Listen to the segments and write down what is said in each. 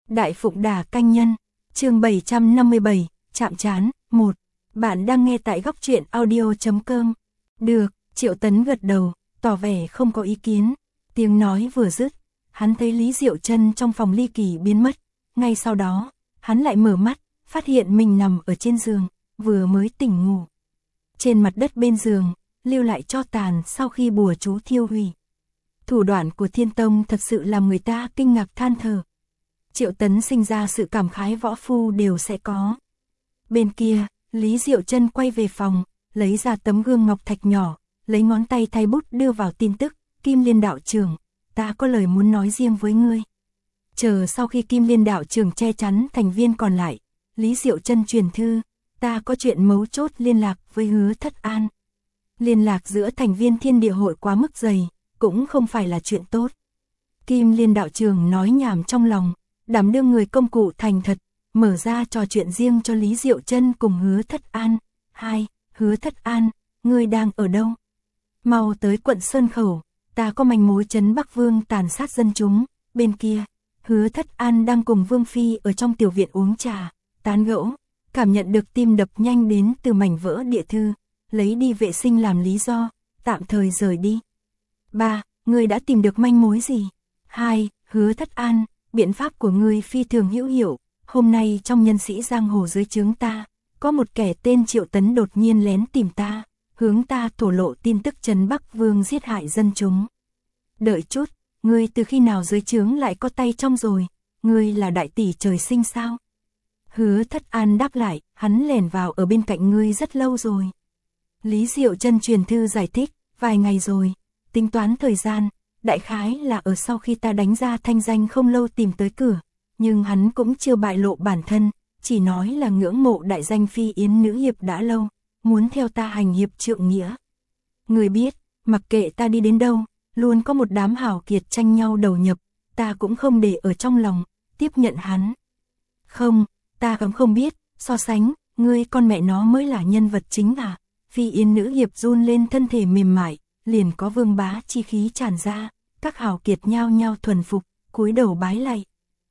Đại Phụng Đà Canh Nhân, chương 757, chạm trán, 1. Bạn đang nghe tại góc truyện audio.com. Được, Triệu Tấn gật đầu, tỏ vẻ không có ý kiến. Tiếng nói vừa dứt, hắn thấy Lý Diệu Chân trong phòng ly kỳ biến mất. Ngay sau đó, hắn lại mở mắt, phát hiện mình nằm ở trên giường, vừa mới tỉnh ngủ. Trên mặt đất bên giường, lưu lại tro tàn sau khi bùa chú thiêu hủy. Thủ đoạn của Thiên Tông thật sự làm người ta kinh ngạc than thở. Triệu Tấn sinh ra sự cảm khái võ phu đều sẽ có. Bên kia, Lý Diệu Chân quay về phòng, lấy ra tấm gương ngọc thạch nhỏ, lấy ngón tay thay bút đưa vào tin tức. Kim Liên đạo trưởng, ta có lời muốn nói riêng với ngươi. Chờ sau khi Kim Liên đạo trưởng che chắn thành viên còn lại, Lý Diệu Chân truyền thư, ta có chuyện mấu chốt liên lạc với Hứa Thất An. Liên lạc giữa thành viên Thiên Địa hội quá mức dày, cũng không phải là chuyện tốt. Kim Liên đạo trưởng nói nhảm trong lòng, đảm đương người công cụ thành thật, mở ra trò chuyện riêng cho Lý Diệu Chân cùng Hứa Thất An. Hứa Thất An, ngươi đang ở đâu? Mau tới quận Sơn Khẩu, ta có manh mối trấn Bắc Vương tàn sát dân chúng. Bên kia, Hứa Thất An đang cùng Vương Phi ở trong tiểu viện uống trà, tán gẫu, cảm nhận được tim đập nhanh đến từ mảnh vỡ địa thư, lấy đi vệ sinh làm lý do, tạm thời rời đi. 3. Ngươi đã tìm được manh mối gì? 2. Hứa Thất An, biện pháp của ngươi phi thường hữu hiệu. Hôm nay trong nhân sĩ giang hồ dưới trướng ta, có một kẻ tên Triệu Tấn đột nhiên lén tìm ta, hướng ta thổ lộ tin tức trấn Bắc Vương giết hại dân chúng. Đợi chút, ngươi từ khi nào dưới trướng lại có tay trong rồi? Ngươi là đại tỷ trời sinh sao? Hứa Thất An đáp lại, hắn lẻn vào ở bên cạnh ngươi rất lâu rồi. Lý Diệu Chân truyền thư giải thích, vài ngày rồi, tính toán thời gian, đại khái là ở sau khi ta đánh ra thanh danh không lâu tìm tới cửa, nhưng hắn cũng chưa bại lộ bản thân, chỉ nói là ngưỡng mộ đại danh phi yến nữ hiệp đã lâu, muốn theo ta hành hiệp trượng nghĩa. Người biết, mặc kệ ta đi đến đâu, luôn có một đám hào kiệt tranh nhau đầu nhập, ta cũng không để ở trong lòng, tiếp nhận hắn. Không, ta cũng không biết, so sánh, ngươi con mẹ nó mới là nhân vật chính à? Phi yến nữ hiệp run lên thân thể mềm mại, liền có vương bá chi khí tràn ra, các hào kiệt nhao nhao thuần phục, cúi đầu bái lạy.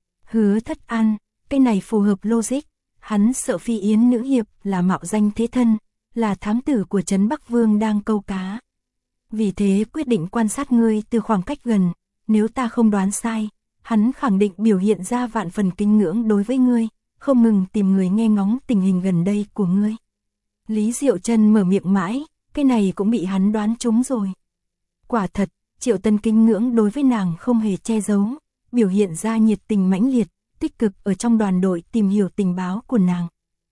Hứa Thất An, cái này phù hợp logic, hắn sợ Phi yến nữ hiệp là mạo danh thế thân, là thám tử của trấn Bắc Vương đang câu cá. Vì thế quyết định quan sát ngươi từ khoảng cách gần, nếu ta không đoán sai, hắn khẳng định biểu hiện ra vạn phần kính ngưỡng đối với ngươi, không ngừng tìm người nghe ngóng tình hình gần đây của ngươi. Lý Diệu Chân mở miệng mãi, cái này cũng bị hắn đoán trúng rồi. Quả thật, Triệu Tấn kính ngưỡng đối với nàng không hề che giấu, biểu hiện ra nhiệt tình mãnh liệt, tích cực ở trong đoàn đội tìm hiểu tình báo của nàng.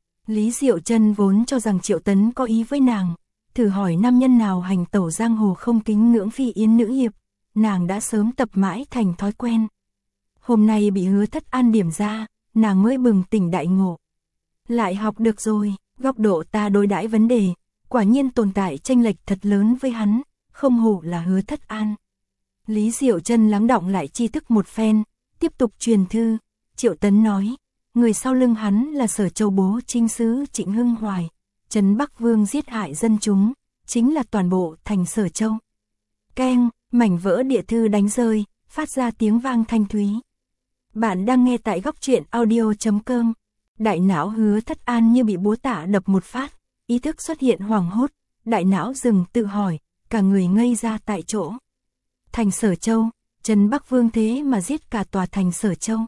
Lý Diệu Chân vốn cho rằng Triệu Tấn có ý với nàng, thử hỏi nam nhân nào hành tẩu giang hồ không kính ngưỡng phi yến nữ hiệp, nàng đã sớm tập mãi thành thói quen. Hôm nay bị Hứa Thất An điểm ra, nàng mới bừng tỉnh đại ngộ. Lại học được rồi, góc độ ta đối đãi vấn đề, quả nhiên tồn tại chênh lệch thật lớn với hắn, không hổ là Hứa Thất An. Lý Diệu Chân lắng đọng lại tri thức một phen, tiếp tục truyền thư. Triệu Tấn nói, người sau lưng hắn là Sở Châu bố trinh sứ Trịnh Hưng Hoài, trấn Bắc Vương giết hại dân chúng, chính là toàn bộ thành Sở Châu. Keng, mảnh vỡ địa thư đánh rơi, phát ra tiếng vang thanh thúy. Bạn đang nghe tại góc truyện audio.com. Đại não Hứa Thất An như bị búa tạ đập một phát, ý thức xuất hiện hoảng hốt, đại não dừng tự hỏi, cả người ngây ra tại chỗ. Thành Sở Châu, trấn Bắc Vương thế mà giết cả tòa thành Sở Châu.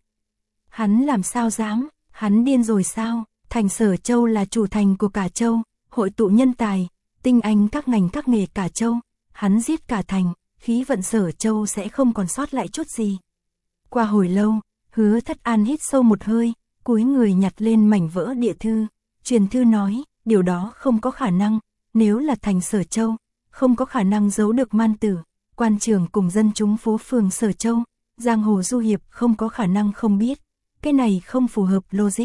Hắn làm sao dám, hắn điên rồi sao? Thành Sở Châu là chủ thành của cả châu, hội tụ nhân tài, tinh anh các ngành các nghề cả châu. Hắn giết cả thành, khí vận Sở Châu sẽ không còn sót lại chút gì. Qua hồi lâu, Hứa Thất An hít sâu một hơi, cúi người nhặt lên mảnh vỡ địa thư. Truyền thư nói, điều đó không có khả năng, nếu là thành Sở Châu, không có khả năng giấu được man tử, quan trường cùng dân chúng phố phường Sở Châu, giang hồ du hiệp không có khả năng không biết, cái này không phù hợp logic.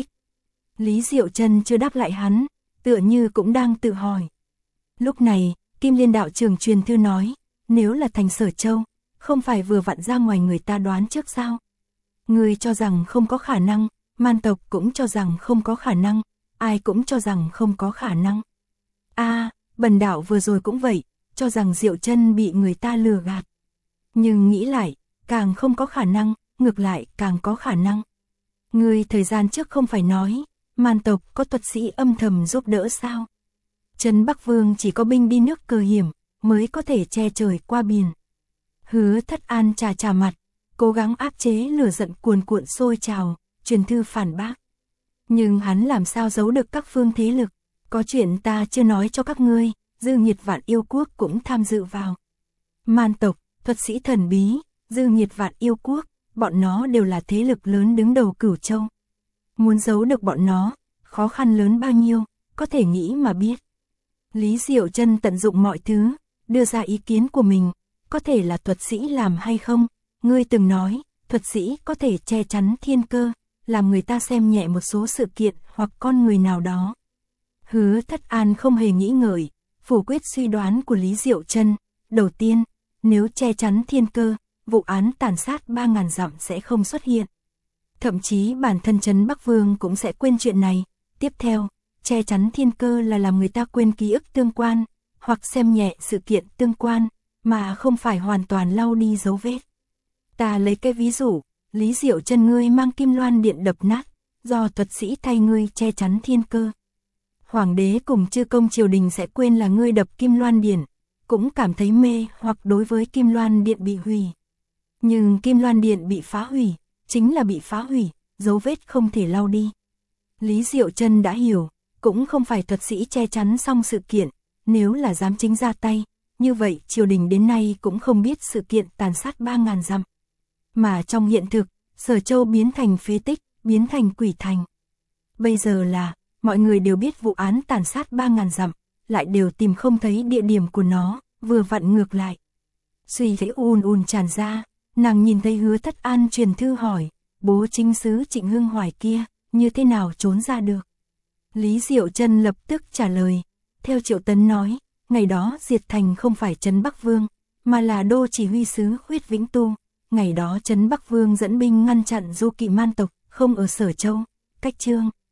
Lý Diệu Chân chưa đáp lại hắn, tựa như cũng đang tự hỏi. Lúc này, Kim Liên đạo trưởng truyền thư nói, nếu là thành Sở Châu, không phải vừa vặn ra ngoài người ta đoán trước sao? Người cho rằng không có khả năng, man tộc cũng cho rằng không có khả năng, ai cũng cho rằng không có khả năng. Bần đạo vừa rồi cũng vậy, cho rằng Diệu Chân bị người ta lừa gạt. Nhưng nghĩ lại, càng không có khả năng, ngược lại càng có khả năng. Ngươi thời gian trước không phải nói, Man tộc có thuật sĩ âm thầm giúp đỡ sao? Trấn Bắc Vương chỉ có binh đi nước cờ hiểm, mới có thể che trời qua biển. Hứa Thất An trà mặt, cố gắng áp chế lửa giận cuồn cuộn sôi trào, truyền thư phản bác. Nhưng hắn làm sao giấu được các phương thế lực, có chuyện ta chưa nói cho các ngươi, Dư Nhiệt Vạn Yêu Quốc cũng tham dự vào. Man tộc, thuật sĩ thần bí, Dư Nhiệt Vạn Yêu Quốc, bọn nó đều là thế lực lớn đứng đầu Cửu Châu. Muốn giấu được bọn nó, khó khăn lớn bao nhiêu, có thể nghĩ mà biết. Lý Diệu Chân tận dụng mọi thứ, đưa ra ý kiến của mình, có thể là thuật sĩ làm hay không? Ngươi từng nói, thuật sĩ có thể che chắn thiên cơ, làm người ta xem nhẹ một số sự kiện hoặc con người nào đó. Hứa Thất An không hề nghĩ ngợi, phủ quyết suy đoán của Lý Diệu Chân. Đầu tiên, nếu che chắn thiên cơ, vụ án tàn sát 3.000 dặm sẽ không xuất hiện. Thậm chí bản thân Trấn Bắc Vương cũng sẽ quên chuyện này. Tiếp theo, che chắn thiên cơ là làm người ta quên ký ức tương quan, hoặc xem nhẹ sự kiện tương quan, mà không phải hoàn toàn lau đi dấu vết. Ta lấy cái ví dụ, Lý Diệu Chân ngươi mang Kim Loan Điện đập nát, do thuật sĩ thay ngươi che chắn thiên cơ. Hoàng đế cùng chư công triều đình sẽ quên là ngươi đập Kim Loan Điện, cũng cảm thấy mê hoặc đối với Kim Loan Điện bị hủy. Nhưng Kim Loan Điện bị phá hủy, chính là bị phá hủy, dấu vết không thể lau đi. Lý Diệu Chân đã hiểu, cũng không phải thuật sĩ che chắn xong sự kiện, nếu là giám chính ra tay, như vậy triều đình đến nay cũng không biết sự kiện tàn sát 3.000 dặm. Mà trong hiện thực, Sở Châu biến thành phế tích, biến thành quỷ thành. Bây giờ là, mọi người đều biết vụ án tàn sát 3.000 dặm, lại đều tìm không thấy địa điểm của nó, vừa vặn ngược lại. Suy thấy ùn tràn ra, nàng nhìn thấy Hứa Thất An truyền thư hỏi, bố chính sứ Trịnh Hưng Hoài kia, như thế nào trốn ra được? Lý Diệu Chân lập tức trả lời, theo Triệu Tấn nói, ngày đó diệt thành không phải Trấn Bắc Vương, mà là đô chỉ huy sứ Khuyết Vĩnh Tu. Ngày đó Trấn Bắc Vương dẫn binh ngăn chặn du kỵ Man tộc, không ở Sở Châu, cách Chương.